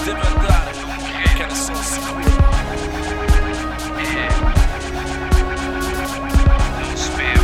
deve andare, che ne sono sicuro. Non spero.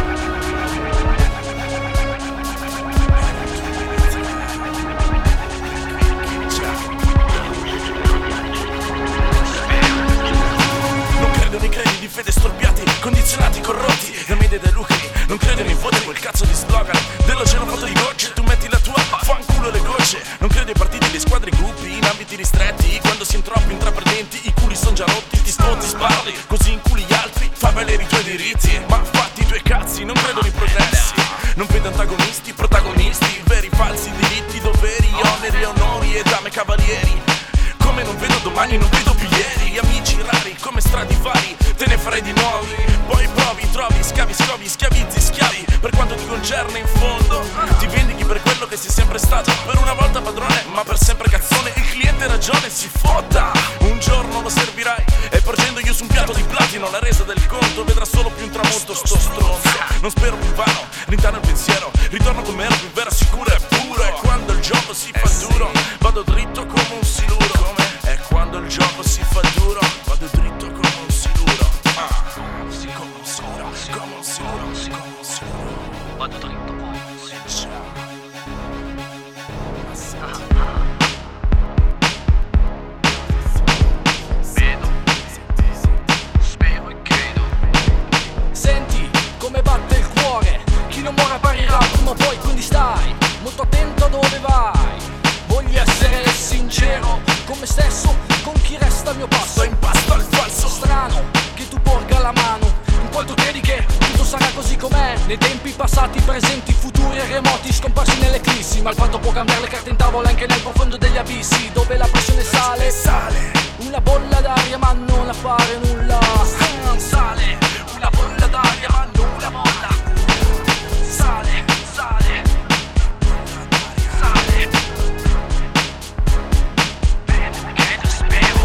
Non credo nei credi di fede storpiati, condizionati, corrotti da media e dai lucri. Non credo nei voti, quel cazzo di slogan dell'oceano di gocce, tu metti la tua, fanculo le gocce. Non credo ai partiti, le squadre, i gruppi, in ambiti ristretti. Quando si è troppo intraprendenti, i culi son già rotti, ti stonti, sparli, così inculi gli altri, fa valere i tuoi diritti. Ma fatti i tuoi cazzi, non credo nei progressi. Non vedo antagonisti, protagonisti, veri, falsi, diritti, doveri, oneri, onori e dame cavalieri. Come non vedo domani, non vedo più ieri. Amici rari, come Stradivari, te ne farei di nuovi. Poi provi, trovi, scavi, scovi, schiavizzi, schiavi. Per quanto ti concerne in fondo, ti vendichi per quello che sei sempre stato. Per una volta padrone, ma per sempre cazzone. Il cliente ha ragione, si fotta. Un giorno lo servirai e porgendogli su un piatto di platino la resa del conto vedrà solo più un tramonto sto stronzo. Non spero più vano, rintano il pensiero. Ritorno come ero più vera, sicuro e puro. E quando il gioco si fa duro, vado dritto come un siluro. E quando il gioco si fa duro, vado dritto come un siluro. Come un siluro, come un siluro, come un siluro. Vado dritto come un siluro. Vedo, spero e credo. Senti come batte il cuore, chi non muore apparirà prima o poi, quindi stai molto attento a dove vai. Voglio essere sincero con me stesso, con chi resta al mio passo. In pasto al falso. Strano che tu porga la mano, in quanto credi che tutto sarà così com'è. Nei tempi passati, presenti, futuri e remoti, scomparsi nell'eclissi. Ma il fatto può cambiare le carte in tavola anche nel profondo degli abissi, dove la pressione sale. Una bolla d'aria ma non a fare nulla. Sale, una bolla d'aria ma non una molla. Sale, sale, sale. Credo, spero.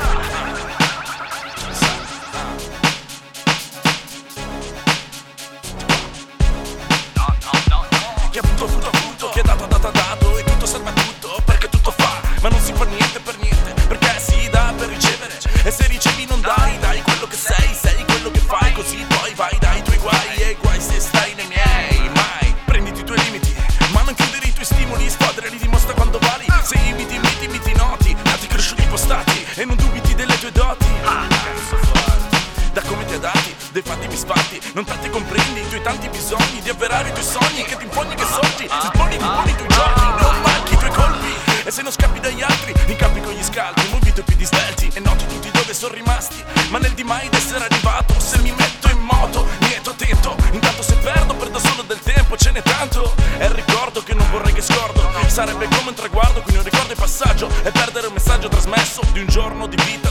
No. Chi ha avuto, chi ha dato e tutto serve a tutto, perché tutto fa, ma non si fa niente per niente, perché si dà per ricevere, e se ricevi non dai quello che sei quello che fai, così poi vai dai tuoi guai, e guai se stai nei miei, mai, prenditi i tuoi limiti, ma non chiudere i tuoi stimoli, squadreli dimostra quanto vali, se imiti, miti noti, nati cresciuti impostati, e non dubiti delle tue doti, da come ti adatti, dei fatti misfatti, non tanti comprendi i tuoi tanti bisogni di avverare i tuoi sogni, che ti imponi che sorgi, se sponi ti poni i tuoi giorni, non manchi i tuoi colpi, e se non scappi dagli altri, incappi con gli scalpi, muovi i tuoi piedi svelti, e noti tutti dove sono rimasti, ma nel di mai d'essere arrivato, se mi metto in moto, nieto attento, intanto se perdo solo del tempo, ce n'è tanto, è il ricordo che non vorrei che scordo, sarebbe come un traguardo, quindi un ricordo in passaggio, e perdere un messaggio trasmesso di un giorno di vita.